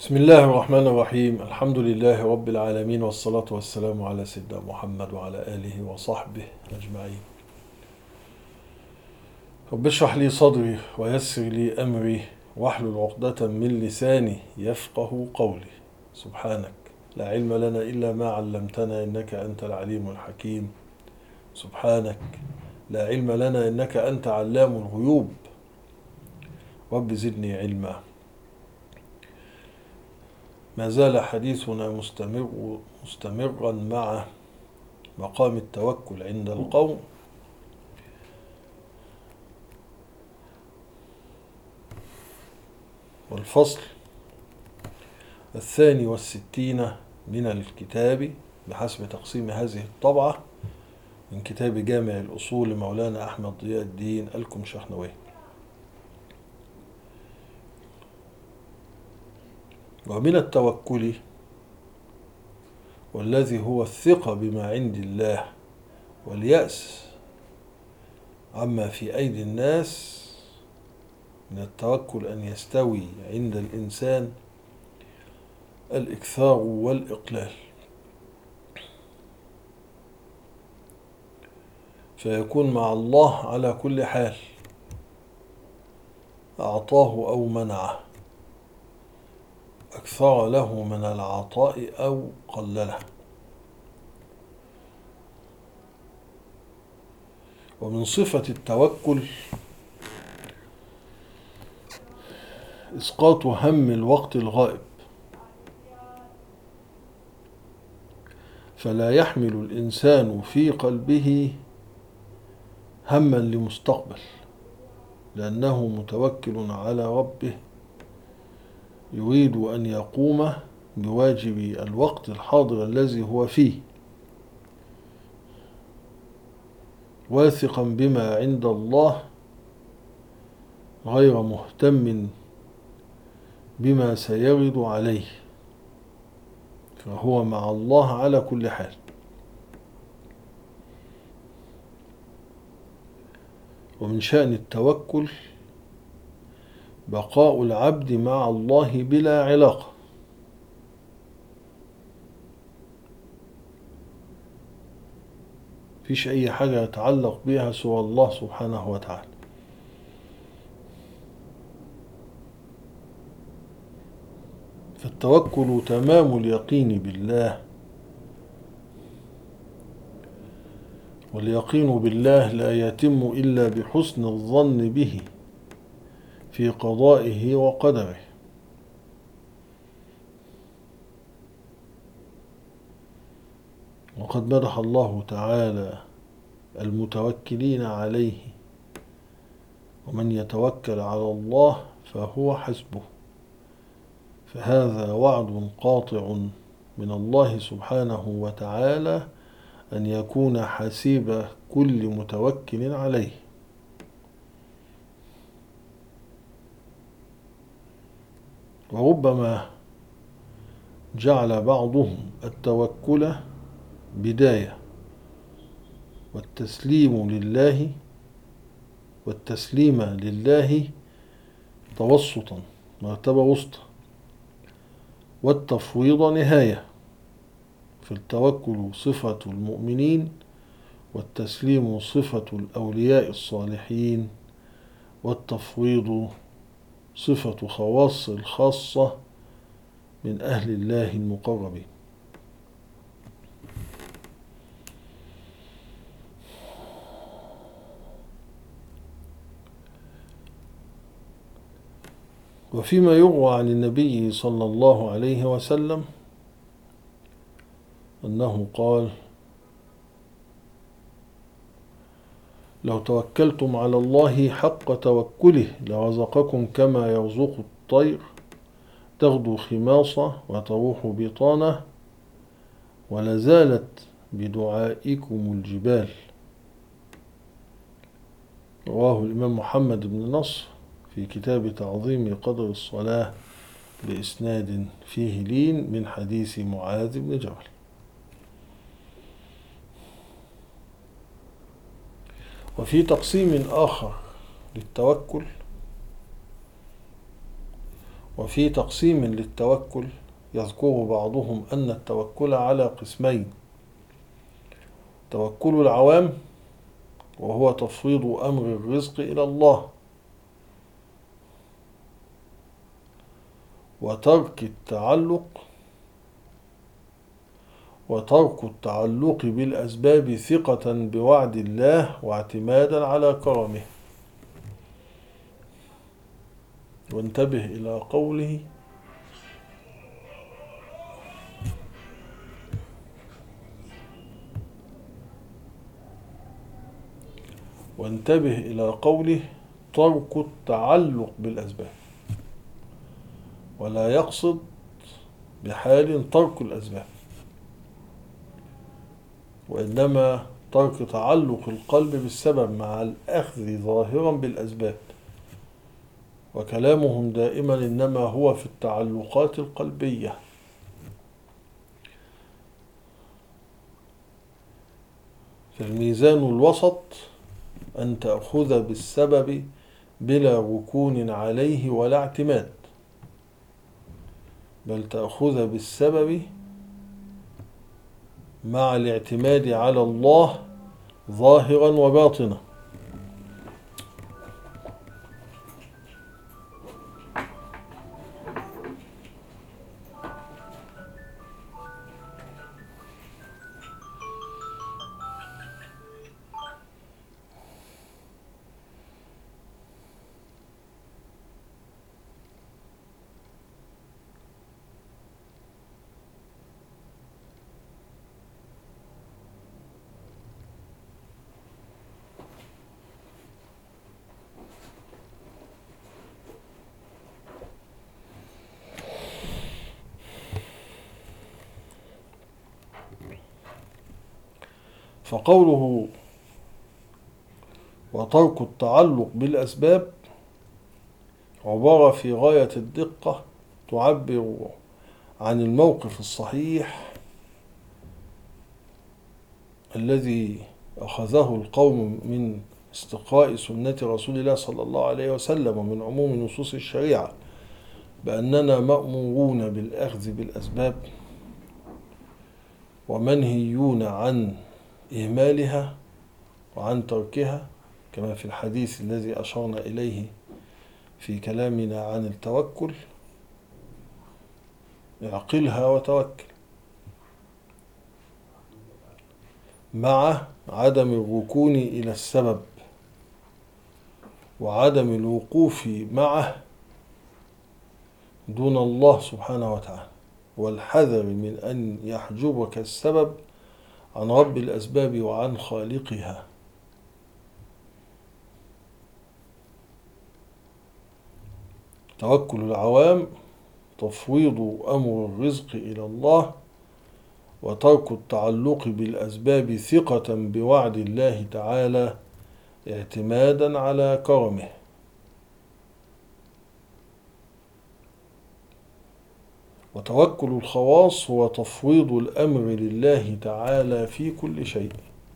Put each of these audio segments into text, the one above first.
بسم الله الرحمن الرحيم. الحمد لله رب العالمين، والصلاة والسلام على سيدنا محمد وعلى آله وصحبه أجمعين. رب اشرح لي صدري ويسر لي أمري واحلل عقدة من لساني يفقه قولي. سبحانك لا علم لنا إلا ما علمتنا إنك أنت العليم الحكيم. سبحانك لا علم لنا إنك أنت علام الغيوب. رب زدني علما. ما زال حديثنا مستمرا مع مقام التوكل عند القوم، والفصل 62 من الكتاب بحسب تقسيم هذه الطبعة من كتاب جامع الأصول لمولانا أحمد ضياء الدين الكمشحنوي. ومن التوكل، والذي هو الثقة بما عند الله واليأس عما في أيدي الناس، من التوكل أن يستوي عند الإنسان الإكثار والإقلال، فيكون مع الله على كل حال، أعطاه أو منعه، أكثر له من العطاء أو قلله. ومن صفة التوكل إسقاط هم الوقت الغائب، فلا يحمل الإنسان في قلبه هما لمستقبل، لأنه متوكل على ربه يريد أن يقوم بواجب الوقت الحاضر الذي هو فيه، واثقا بما عند الله، غير مهتم بما سيرد عليه، فهو مع الله على كل حال. ومن شأن التوكل بقاء العبد مع الله بلا علاقة، فيش أي حاجة يتعلق بها سوى الله سبحانه وتعالى. فالتوكل تمام اليقين بالله، واليقين بالله لا يتم إلا بحسن الظن به في قضائه وقدره. وقد مدح الله تعالى المتوكلين عليه: ومن يتوكل على الله فهو حسبه. فهذا وعد قاطع من الله سبحانه وتعالى أن يكون حسيب كل متوكل عليه. وربما جعل بعضهم التوكل بداية، والتسليم لله توسطا، مرتبة وسطى، والتفويض نهاية. فالتوكل صفة المؤمنين، والتسليم صفة الأولياء الصالحين، والتفويض صفة خواص الخاصة من أهل الله المقربين. وفيما يروى عن النبي صلى الله عليه وسلم أنه قال: لو توكلتم على الله حق توكله لرزقكم كما يرزق الطير تغدو خماصة وتروح بطانة، ولزالت بدعائكم الجبال. رواه الإمام محمد بن نصر في كتاب تعظيم قدر الصلاة بإسناد فيه لين من حديث معاذ بن جبل. وفي تقسيم آخر للتوكل: وفي تقسيم للتوكل يذكر بعضهم أن التوكل على قسمين: توكل العوام وهو تفويض أمر الرزق إلى الله، وترك التعلق بالأسباب ثقة بوعد الله واعتمادا على كرمه. وانتبه إلى قوله: ترك التعلق بالأسباب، ولا يقصد بحال ترك الأسباب، وإنما ترك تعلق القلب بالسبب مع الأخذ ظاهرا بالأسباب. وكلامهم دائما إنما هو في التعلقات القلبية. فالميزان الوسط أن تأخذ بالسبب بلا ركون عليه ولا اعتماد، بل تأخذ بالسبب مع الاعتماد على الله ظاهرا وباطنا. فقوله وترك التعلق بالأسباب عبارة في غاية الدقة تعبر عن الموقف الصحيح الذي أخذه القوم من استقراء سنة رسول الله صلى الله عليه وسلم ومن عموم نصوص الشريعة بأننا مأمورون بالأخذ بالأسباب ومنهيون عن إهمالها وعن تركها، كما في الحديث الذي أشرنا إليه في كلامنا عن التوكل: اعقلها وتوكل، مع عدم الركون إلى السبب وعدم الوقوف معه دون الله سبحانه وتعالى، والحذر من أن يحجبك السبب عن رب الأسباب وعن خالقها. توكل العوام تفويض أمر الرزق إلى الله، وترك التعلق بالأسباب ثقة بوعد الله تعالى اعتمادا على كرمه. وتوكل الخواص هو تفويض الأمر لله تعالى في كل شيء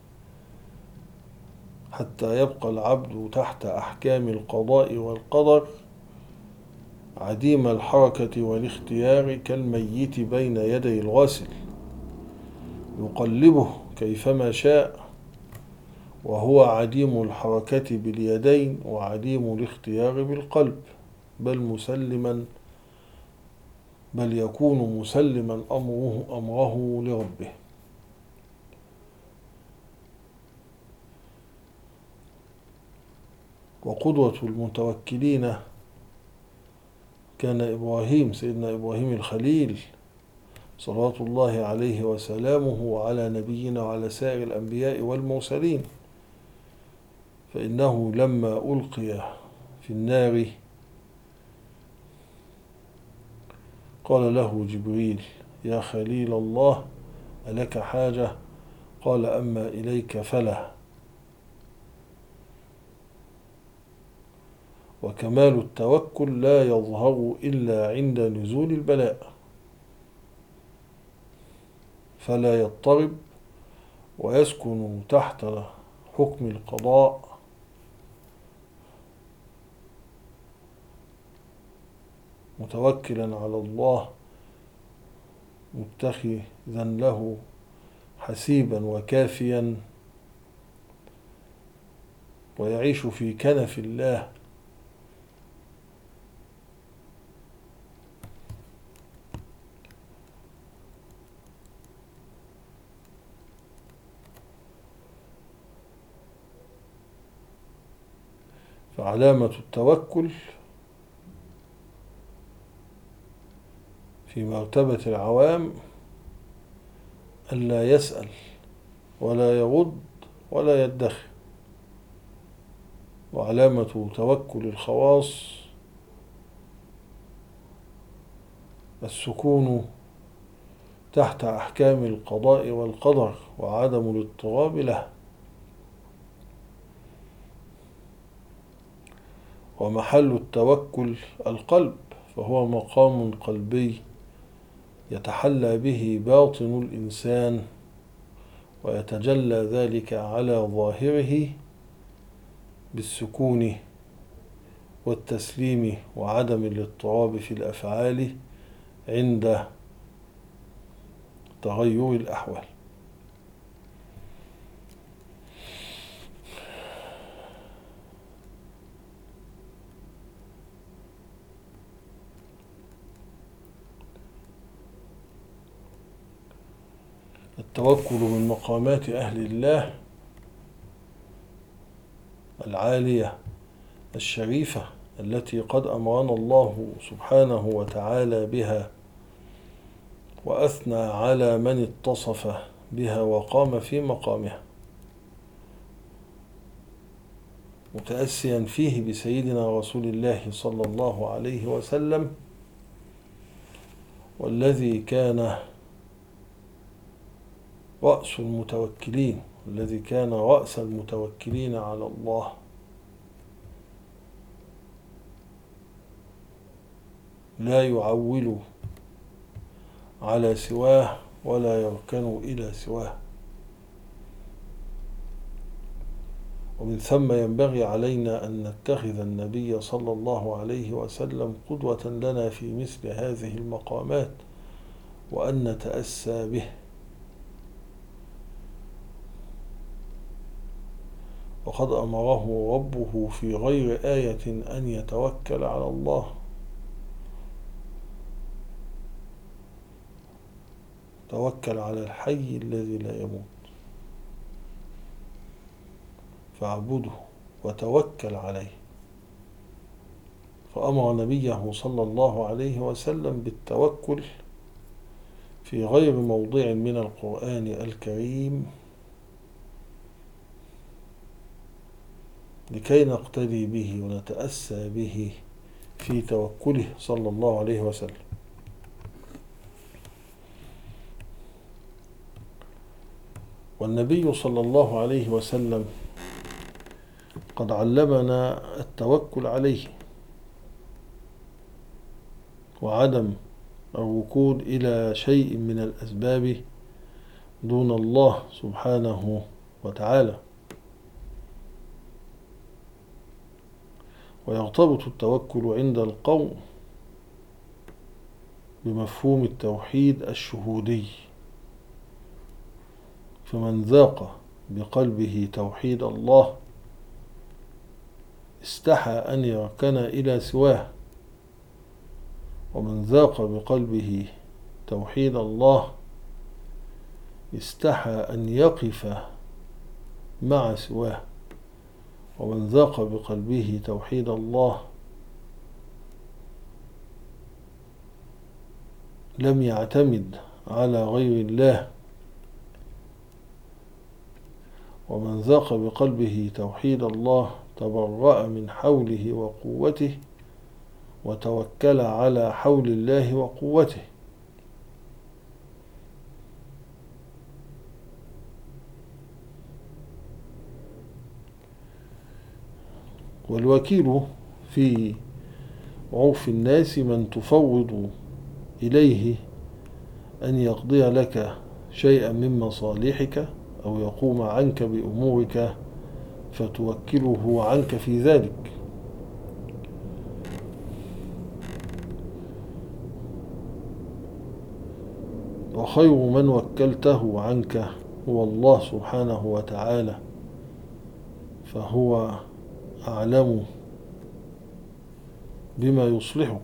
حتى يبقى العبد تحت أحكام القضاء والقدر عديم الحركة والاختيار كالميت بين يدي الغاسل يقلبه كيفما شاء، وهو عديم الحركة باليدين وعديم الاختيار بالقلب، بل يكون مسلما أمره لربه. وقدوة المتوكلين كان سيدنا إبراهيم الخليل صلوات الله عليه وسلامه وعلى نبينا وعلى سائر الأنبياء والمرسلين، فإنه لما ألقي في النار قال له جبريل: يا خليل الله، ألك حاجة؟ قال: أما إليك فلا. وكمال التوكل لا يظهر إلا عند نزول البلاء، فلا يضطرب ويسكن تحت حكم القضاء، متوكلا على الله متخذا له حسيبا وكافيا، ويعيش في كنف الله، فعلامة التوكل في مرتبة العوام ألا يسأل ولا يغض ولا يدخر، وعلامة توكل الخواص السكون تحت أحكام القضاء والقدر وعدم الاضطراب له. ومحل التوكل القلب، فهو مقام قلبي يتحلى به باطن الإنسان، ويتجلى ذلك على ظاهره بالسكون والتسليم وعدم الاضطراب في الأفعال عند تغير الأحوال. التوكل من مقامات أهل الله العالية الشريفة التي قد أمرنا الله سبحانه وتعالى بها، وأثنى على من اتصف بها وقام في مقامها، متأسيا فيه بسيدنا رسول الله صلى الله عليه وسلم، والذي كان رأس المتوكلين، الذي كان رأس المتوكلين على الله، لا يعول على سواه ولا يركن إلى سواه. ومن ثم ينبغي علينا أن نتخذ النبي صلى الله عليه وسلم قدوة لنا في مثل هذه المقامات، وأن نتأسى به. وقد أمره ربه في غير آية أن يتوكل على الله، توكل على الحي الذي لا يموت فاعبده وتوكل عليه. فأمر نبيه صلى الله عليه وسلم بالتوكل في غير موضع من القرآن الكريم لكي نقتدي به ونتأسى به في توكله صلى الله عليه وسلم. والنبي صلى الله عليه وسلم قد علمنا التوكل عليه وعدم الركود إلى شيء من الأسباب دون الله سبحانه وتعالى. ويرتبط التوكل عند القوم بمفهوم التوحيد الشهودي، فمن ذاق بقلبه توحيد الله استحى أن يركن إلى سواه، ومن ذاق بقلبه توحيد الله استحى أن يقف مع سواه، ومن ذاق بقلبه توحيد الله لم يعتمد على غير الله، ومن ذاق بقلبه توحيد الله تبرأ من حوله وقوته وتوكل على حول الله وقوته. والوكيل في عرف الناس من تفوض إليه أن يقضي لك شيئا من مصالحك أو يقوم عنك بأمورك فتوكله عنك في ذلك. وخير من وكلته عنك هو الله سبحانه وتعالى، فهو أعلم بما يصلحك.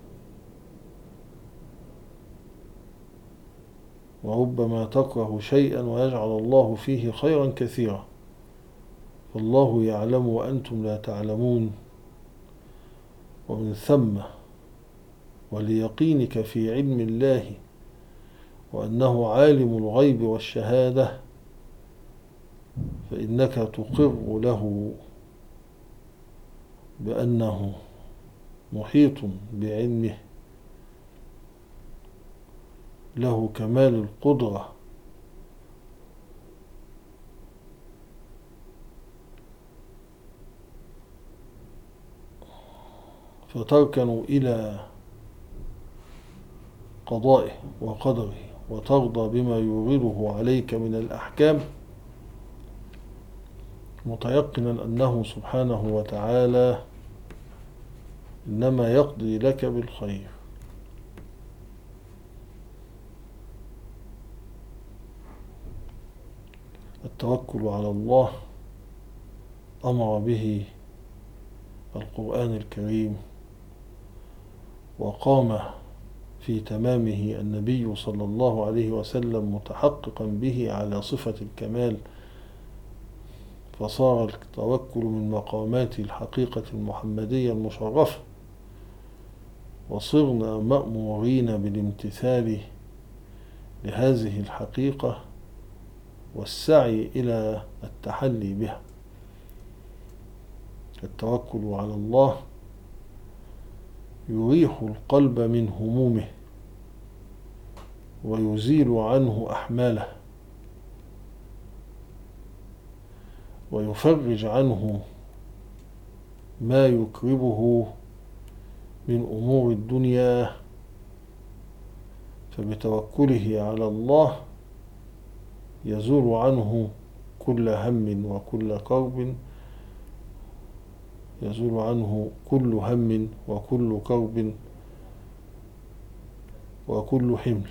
وربما تكره شيئا ويجعل الله فيه خيرا كثيرا، فالله يعلم وأنتم لا تعلمون. ومن ثم وليقينك في علم الله وأنه عالم الغيب والشهادة، فإنك تقر له بأنه محيط بعلمه، له كمال القدرة فتركن إلى قضائه وقدره وترضى بما يورده عليك من الأحكام، متيقنا أنه سبحانه وتعالى إنما يقضي لك بالخير. التوكل على الله أمر به القرآن الكريم، وقام في تمامه النبي صلى الله عليه وسلم متحققا به على صفة الكمال، فصار التوكل من مقامات الحقيقة المحمدية المشرفة، وصرنا مأمورين بالامتثال لهذه الحقيقة والسعي إلى التحلي بها. التوكل على الله يريح القلب من همومه ويزيل عنه أحماله ويفرج عنه ما يكربه من أمور الدنيا، فبتوكله على الله يزول عنه كل هم وكل كرب، يزول عنه كل هم وكل كرب وكل حمل.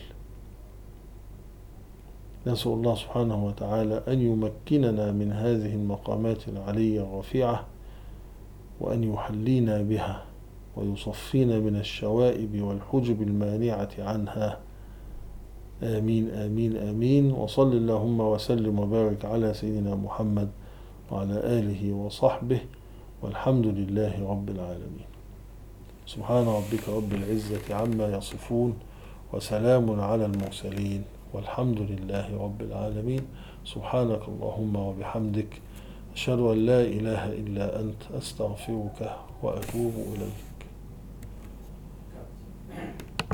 نسأل الله سبحانه وتعالى أن يمكننا من هذه المقامات العلية الرفيعة، وأن يحلينا بها ويصفينا من الشوائب والحجب المانعة عنها. آمين آمين آمين. وصل اللهم وسلم وبارك على سيدنا محمد وعلى آله وصحبه، والحمد لله رب العالمين. سبحان ربك رب العزة عما يصفون، وسلام على المرسلين، والحمد لله رب العالمين. سبحانك اللهم وبحمدك، أشهد أن لا إله إلا أنت، أستغفرك وأتوب إليك.